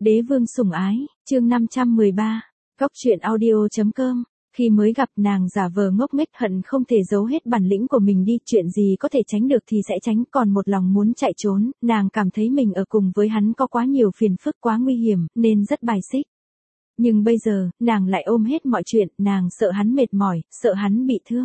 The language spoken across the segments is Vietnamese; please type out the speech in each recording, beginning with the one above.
Đế vương sủng ái, chương 513, Cóc truyện audio.com. Khi mới gặp nàng giả vờ ngốc nghếch hận không thể giấu hết bản lĩnh của mình đi, chuyện gì có thể tránh được thì sẽ tránh, còn một lòng muốn chạy trốn, nàng cảm thấy mình ở cùng với hắn có quá nhiều phiền phức, quá nguy hiểm, nên rất bài xích. Nhưng bây giờ, nàng lại ôm hết mọi chuyện, nàng sợ hắn mệt mỏi, sợ hắn bị thương.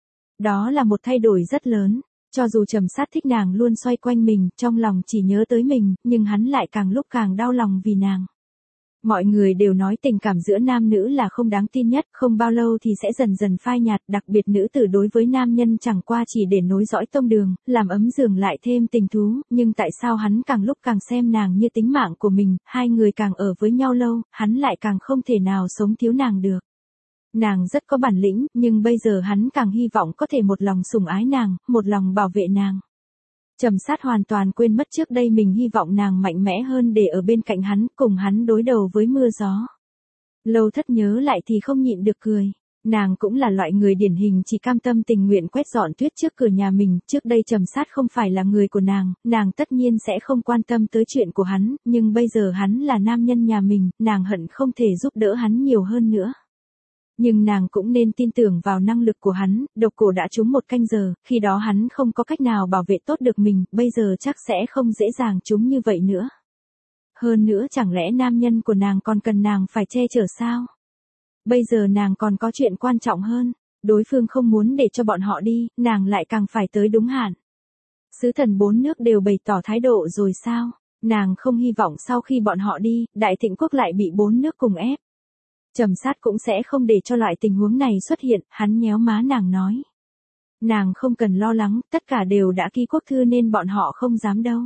Đó là một thay đổi rất lớn. Cho dù Trầm Sát thích nàng luôn xoay quanh mình, trong lòng chỉ nhớ tới mình, nhưng hắn lại càng lúc càng đau lòng vì nàng. Mọi người đều nói tình cảm giữa nam nữ là không đáng tin nhất, không bao lâu thì sẽ dần dần phai nhạt, đặc biệt nữ tử đối với nam nhân chẳng qua chỉ để nối dõi tông đường, làm ấm giường lại thêm tình thú, nhưng tại sao hắn càng lúc càng xem nàng như tính mạng của mình, hai người càng ở với nhau lâu, hắn lại càng không thể nào sống thiếu nàng được. Nàng rất có bản lĩnh, nhưng bây giờ hắn càng hy vọng có thể một lòng sủng ái nàng, một lòng bảo vệ nàng. Trầm Sát hoàn toàn quên mất trước đây mình hy vọng nàng mạnh mẽ hơn để ở bên cạnh hắn, cùng hắn đối đầu với mưa gió. Lâu Thất nhớ lại thì không nhịn được cười. Nàng cũng là loại người điển hình chỉ cam tâm tình nguyện quét dọn tuyết trước cửa nhà mình, trước đây Trầm Sát không phải là người của nàng tất nhiên sẽ không quan tâm tới chuyện của hắn, nhưng bây giờ hắn là nam nhân nhà mình, nàng hận không thể giúp đỡ hắn nhiều hơn nữa. Nhưng nàng cũng nên tin tưởng vào năng lực của hắn, độc cổ đã trúng 1 canh giờ, khi đó hắn không có cách nào bảo vệ tốt được mình, bây giờ chắc sẽ không dễ dàng trúng như vậy nữa. Hơn nữa chẳng lẽ nam nhân của nàng còn cần nàng phải che chở sao? Bây giờ nàng còn có chuyện quan trọng hơn, đối phương không muốn để cho bọn họ đi, nàng lại càng phải tới đúng hạn. Sứ thần 4 nước đều bày tỏ thái độ rồi sao? Nàng không hy vọng sau khi bọn họ đi, Đại Thịnh quốc lại bị 4 nước cùng ép. Trầm Sát cũng sẽ không để cho loại tình huống này xuất hiện, hắn nhéo má nàng nói. Nàng không cần lo lắng, tất cả đều đã ký quốc thư nên bọn họ không dám đâu.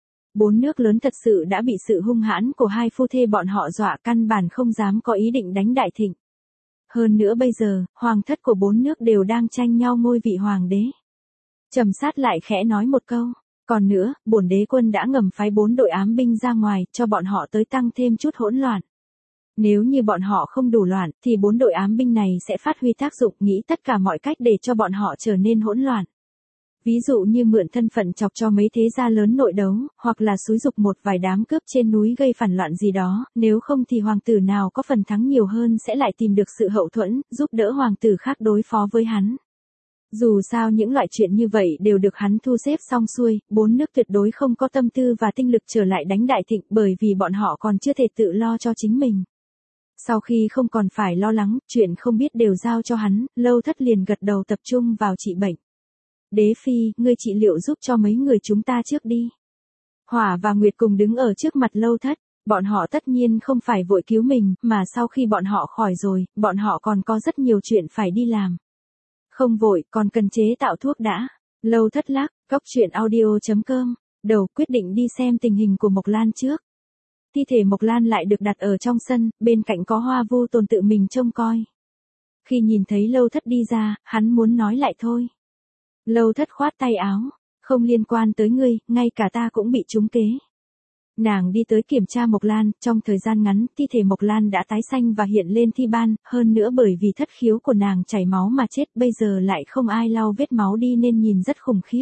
4 nước lớn thật sự đã bị sự hung hãn của hai phu thê bọn họ dọa, căn bản không dám có ý định đánh Đại Thịnh. Hơn nữa bây giờ, hoàng thất của 4 nước đều đang tranh nhau ngôi vị hoàng đế. Trầm Sát lại khẽ nói một câu, còn nữa, bổn đế quân đã ngầm phái 4 đội ám binh ra ngoài, cho bọn họ tới tăng thêm chút hỗn loạn. Nếu như bọn họ không đủ loạn, thì 4 đội ám binh này sẽ phát huy tác dụng, nghĩ tất cả mọi cách để cho bọn họ trở nên hỗn loạn. Ví dụ như mượn thân phận chọc cho mấy thế gia lớn nội đấu, hoặc là xúi giục một vài đám cướp trên núi gây phản loạn gì đó, nếu không thì hoàng tử nào có phần thắng nhiều hơn sẽ lại tìm được sự hậu thuẫn, giúp đỡ hoàng tử khác đối phó với hắn. Dù sao những loại chuyện như vậy đều được hắn thu xếp xong xuôi, 4 nước tuyệt đối không có tâm tư và tinh lực trở lại đánh Đại Thịnh, bởi vì bọn họ còn chưa thể tự lo cho chính mình. Sau khi không còn phải lo lắng, chuyện không biết đều giao cho hắn, Lâu Thất liền gật đầu tập trung vào trị bệnh. Đế phi, ngươi trị liệu giúp cho mấy người chúng ta trước đi. Hỏa và Nguyệt cùng đứng ở trước mặt Lâu Thất, bọn họ tất nhiên không phải vội cứu mình, mà sau khi bọn họ khỏi rồi, bọn họ còn có rất nhiều chuyện phải đi làm. Không vội, còn cần chế tạo thuốc đã. Lâu Thất lắc, Cóc truyện audio.com, đầu quyết định đi xem tình hình của Mộc Lan trước. Thi thể Mộc Lan lại được đặt ở trong sân, bên cạnh có Hoa Vu Tồn tự mình trông coi. Khi nhìn thấy Lâu Thất đi ra, hắn muốn nói lại thôi. Lâu Thất khoát tay áo, không liên quan tới ngươi, ngay cả ta cũng bị trúng kế. Nàng đi tới kiểm tra Mộc Lan, trong thời gian ngắn, thi thể Mộc Lan đã tái xanh và hiện lên thi ban, hơn nữa bởi vì thất khiếu của nàng chảy máu mà chết, bây giờ lại không ai lau vết máu đi nên nhìn rất khủng khiếp.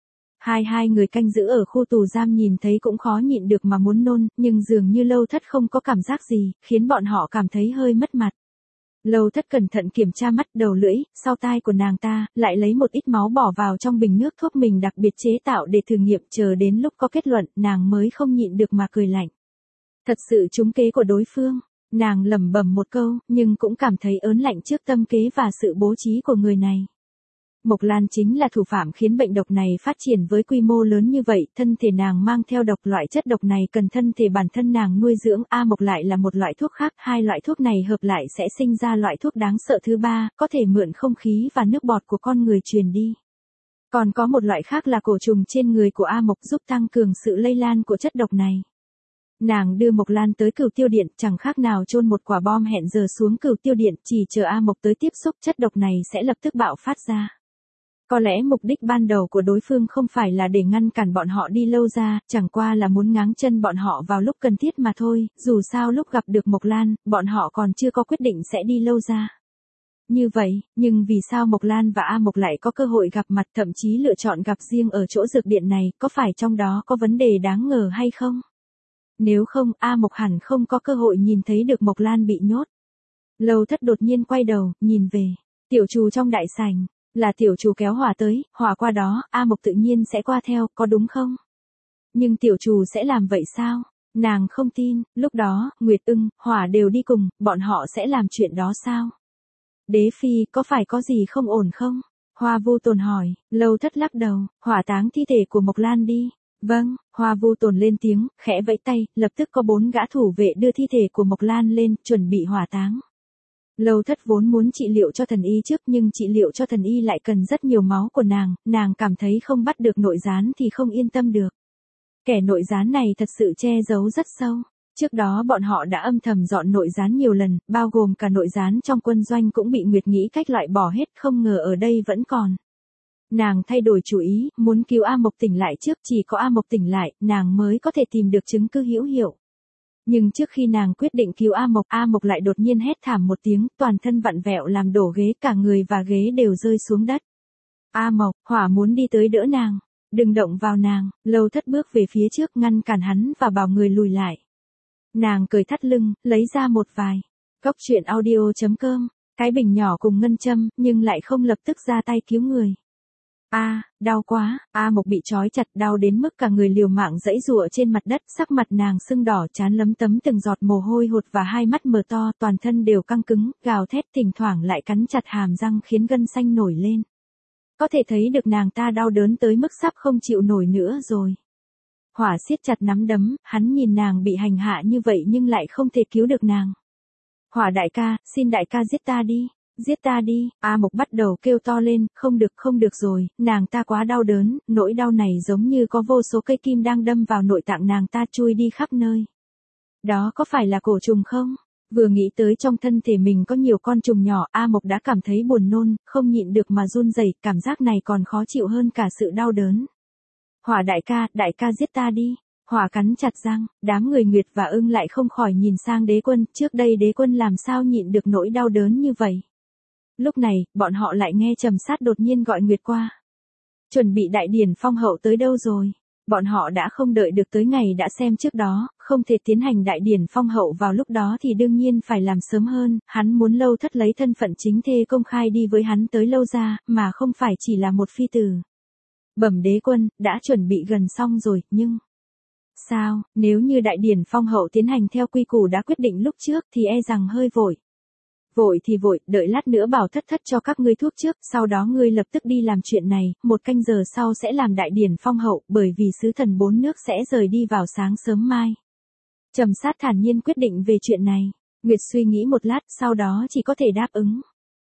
Hai người canh giữ ở khu tù giam nhìn thấy cũng khó nhịn được mà muốn nôn, nhưng dường như Lâu Thất không có cảm giác gì, khiến bọn họ cảm thấy hơi mất mặt. Lâu Thất cẩn thận kiểm tra mắt, đầu lưỡi, sau tai của nàng ta, lại lấy một ít máu bỏ vào trong bình nước thuốc mình đặc biệt chế tạo để thử nghiệm, chờ đến lúc có kết luận, nàng mới không nhịn được mà cười lạnh. Thật sự trúng kế của đối phương, nàng lẩm bẩm một câu, nhưng cũng cảm thấy ớn lạnh trước tâm kế và sự bố trí của người này. Mộc Lan chính là thủ phạm khiến bệnh độc này phát triển với quy mô lớn như vậy, thân thể nàng mang theo độc, loại chất độc này cần thân thể bản thân nàng nuôi dưỡng, Mộc lại là một loại thuốc khác, hai loại thuốc này hợp lại sẽ sinh ra loại thuốc đáng sợ thứ ba, có thể mượn không khí và nước bọt của con người truyền đi. Còn có một loại khác là cổ trùng trên người của Mộc giúp tăng cường sự lây lan của chất độc này. Nàng đưa Mộc Lan tới Cửu Tiêu Điện, chẳng khác nào chôn một quả bom hẹn giờ xuống Cửu Tiêu Điện, chỉ chờ Mộc tới tiếp xúc, chất độc này sẽ lập tức bạo phát ra. Có lẽ mục đích ban đầu của đối phương không phải là để ngăn cản bọn họ đi Lâu ra, chẳng qua là muốn ngáng chân bọn họ vào lúc cần thiết mà thôi, dù sao lúc gặp được Mộc Lan, bọn họ còn chưa có quyết định sẽ đi Lâu ra. Như vậy, nhưng vì sao Mộc Lan và Mộc lại có cơ hội gặp mặt, thậm chí lựa chọn gặp riêng ở chỗ dược điện này, có phải trong đó có vấn đề đáng ngờ hay không? Nếu không, A Mộc hẳn không có cơ hội nhìn thấy được Mộc Lan bị nhốt. Lâu Thất đột nhiên quay đầu, nhìn về. Tiểu Trù trong đại sảnh. Là tiểu Trù kéo Hỏa tới, Hỏa qua đó, A Mộc tự nhiên sẽ qua theo, có đúng không? Nhưng tiểu Trù sẽ làm vậy sao? Nàng không tin, lúc đó, Nguyệt Ưng, Hỏa đều đi cùng, bọn họ sẽ làm chuyện đó sao? Đế phi, có phải có gì không ổn không? Hoa Vu Tồn hỏi. Lâu Thất lắc đầu, hỏa táng thi thể của Mộc Lan đi. Vâng, Hoa Vu Tồn lên tiếng, khẽ vẫy tay, lập tức có 4 gã thủ vệ đưa thi thể của Mộc Lan lên, chuẩn bị hỏa táng. Lâu Thất vốn muốn trị liệu cho thần y trước nhưng trị liệu cho thần y lại cần rất nhiều máu của nàng cảm thấy không bắt được nội gián thì không yên tâm được. Kẻ nội gián này thật sự che giấu rất sâu. Trước đó bọn họ đã âm thầm dọn nội gián nhiều lần, bao gồm cả nội gián trong quân doanh cũng bị Nguyệt nghĩ cách loại bỏ hết, không ngờ ở đây vẫn còn. Nàng thay đổi chủ ý, muốn cứu A Mộc tỉnh lại trước, chỉ có A Mộc tỉnh lại, nàng mới có thể tìm được chứng cứ hữu hiệu. Nhưng trước khi nàng quyết định cứu A Mộc lại đột nhiên hét thảm một tiếng, toàn thân vặn vẹo làm đổ ghế, cả người và ghế đều rơi xuống đất. A Mộc, Hỏa muốn đi tới đỡ nàng. Đừng động vào nàng. Lâu Thất bước về phía trước ngăn cản hắn và bảo người lùi lại. Nàng cởi thắt lưng, lấy ra một vài. Cốc truyện audio.com, cái bình nhỏ cùng ngân châm, nhưng lại không lập tức ra tay cứu người. Đau quá, A Mộc bị trói chặt, đau đến mức cả người liều mạng giãy giụa trên mặt đất, sắc mặt nàng sưng đỏ, trán lấm tấm từng giọt mồ hôi hột và hai mắt mở to, toàn thân đều căng cứng, gào thét, thỉnh thoảng lại cắn chặt hàm răng khiến gân xanh nổi lên. Có thể thấy được nàng ta đau đớn tới mức sắp không chịu nổi nữa rồi. Hỏa siết chặt nắm đấm, hắn nhìn nàng bị hành hạ như vậy nhưng lại không thể cứu được nàng. Hỏa đại ca, xin đại ca giết ta đi, giết ta đi. A Mộc bắt đầu kêu to lên, không được rồi, nàng ta quá đau đớn, nỗi đau này giống như có vô số cây kim đang đâm vào nội tạng nàng ta chui đi khắp nơi. Đó có phải là cổ trùng không? Vừa nghĩ tới trong thân thể mình có nhiều con trùng nhỏ, A Mộc đã cảm thấy buồn nôn, không nhịn được mà run rẩy, cảm giác này còn khó chịu hơn cả sự đau đớn. Hỏa đại ca giết ta đi. Hỏa cắn chặt răng, đám người Nguyệt và Ưng lại không khỏi nhìn sang Đế Quân, trước đây Đế Quân làm sao nhịn được nỗi đau đớn như vậy. Lúc này, bọn họ lại nghe Trầm Sát đột nhiên gọi Nguyệt qua. Chuẩn bị đại điển phong hậu tới đâu rồi? Bọn họ đã không đợi được tới ngày đã xem trước đó, không thể tiến hành đại điển phong hậu vào lúc đó thì đương nhiên phải làm sớm hơn, hắn muốn Lâu Thất lấy thân phận chính thê công khai đi với hắn tới Lâu gia, mà không phải chỉ là một phi tử. Bẩm Đế Quân, đã chuẩn bị gần xong rồi, nhưng... Sao, nếu như đại điển phong hậu tiến hành theo quy củ đã quyết định lúc trước thì e rằng hơi vội. Vội thì vội, đợi lát nữa bảo thất cho các ngươi thuốc trước, sau đó ngươi lập tức đi làm chuyện này, 1 canh giờ sau sẽ làm đại điển phong hậu, bởi vì sứ thần 4 nước sẽ rời đi vào sáng sớm mai. Trầm Sát thản nhiên quyết định về chuyện này. Nguyệt suy nghĩ một lát, sau đó chỉ có thể đáp ứng.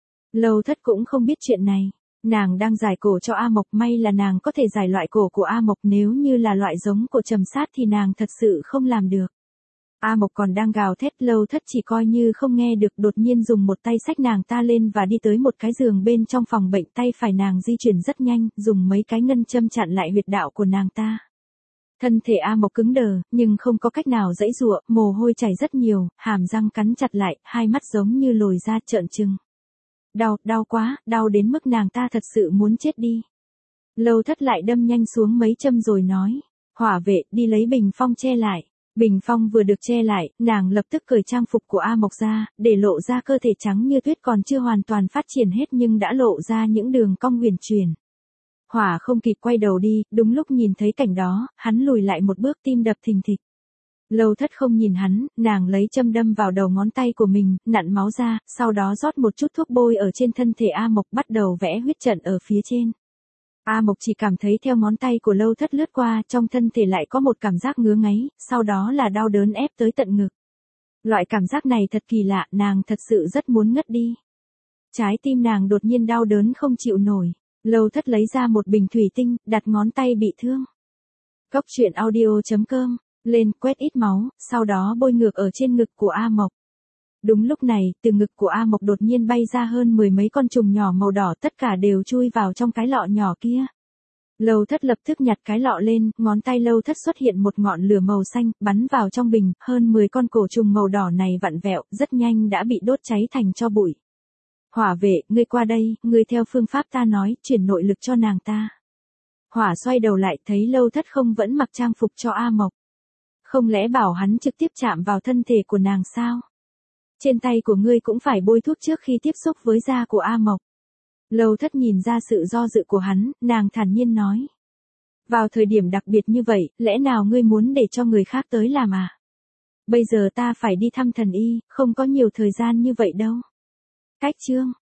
Lâu Thất cũng không biết chuyện này. Nàng đang giải cổ cho A Mộc, may là nàng có thể giải loại cổ của A Mộc, nếu như là loại giống của Trầm Sát thì nàng thật sự không làm được. A Mộc còn đang gào thét, Lâu Thất chỉ coi như không nghe được, đột nhiên dùng một tay xách nàng ta lên và đi tới một cái giường bên trong phòng bệnh, tay phải nàng di chuyển rất nhanh, dùng mấy cái ngân châm chặn lại huyệt đạo của nàng ta. Thân thể A Mộc cứng đờ, nhưng không có cách nào giãy giụa, mồ hôi chảy rất nhiều, hàm răng cắn chặt lại, hai mắt giống như lồi ra trợn trừng. Đau quá, đau đến mức nàng ta thật sự muốn chết đi. Lâu Thất lại đâm nhanh xuống mấy châm rồi nói, Hỏa vệ, đi lấy bình phong che lại. Bình phong vừa được che lại, nàng lập tức cởi trang phục của A Mộc ra, để lộ ra cơ thể trắng như tuyết còn chưa hoàn toàn phát triển hết nhưng đã lộ ra những đường cong huyền chuyển. Hỏa không kịp quay đầu đi, đúng lúc nhìn thấy cảnh đó, hắn lùi lại một bước, tim đập thình thịch. Lâu Thất không nhìn hắn, nàng lấy châm đâm vào đầu ngón tay của mình, nặn máu ra, sau đó rót một chút thuốc bôi ở trên thân thể A Mộc, bắt đầu vẽ huyết trận ở phía trên. A Mộc chỉ cảm thấy theo ngón tay của Lâu Thất lướt qua, trong thân thể lại có một cảm giác ngứa ngáy, sau đó là đau đớn ép tới tận ngực. Loại cảm giác này thật kỳ lạ, nàng thật sự rất muốn ngất đi. Trái tim nàng đột nhiên đau đớn không chịu nổi. Lâu Thất lấy ra một bình thủy tinh, đặt ngón tay bị thương. Cốc truyện audio.com, lên quét ít máu, sau đó bôi ngược ở trên ngực của A Mộc. Đúng lúc này, từ ngực của A Mộc đột nhiên bay ra hơn 10 mấy con trùng nhỏ màu đỏ, tất cả đều chui vào trong cái lọ nhỏ kia. Lâu Thất lập tức nhặt cái lọ lên, ngón tay Lâu Thất xuất hiện một ngọn lửa màu xanh, bắn vào trong bình, hơn 10 con cổ trùng màu đỏ này vặn vẹo, rất nhanh đã bị đốt cháy thành tro bụi. Hỏa vệ, ngươi qua đây, ngươi theo phương pháp ta nói, chuyển nội lực cho nàng ta. Hỏa xoay đầu lại, thấy Lâu Thất không vẫn mặc trang phục cho A Mộc. Không lẽ bảo hắn trực tiếp chạm vào thân thể của nàng sao? Trên tay của ngươi cũng phải bôi thuốc trước khi tiếp xúc với da của A Mộc. Lâu Thất nhìn ra sự do dự của hắn, nàng thản nhiên nói. Vào thời điểm đặc biệt như vậy, lẽ nào ngươi muốn để cho người khác tới làm à? Bây giờ ta phải đi thăm thần y, không có nhiều thời gian như vậy đâu. Cách chương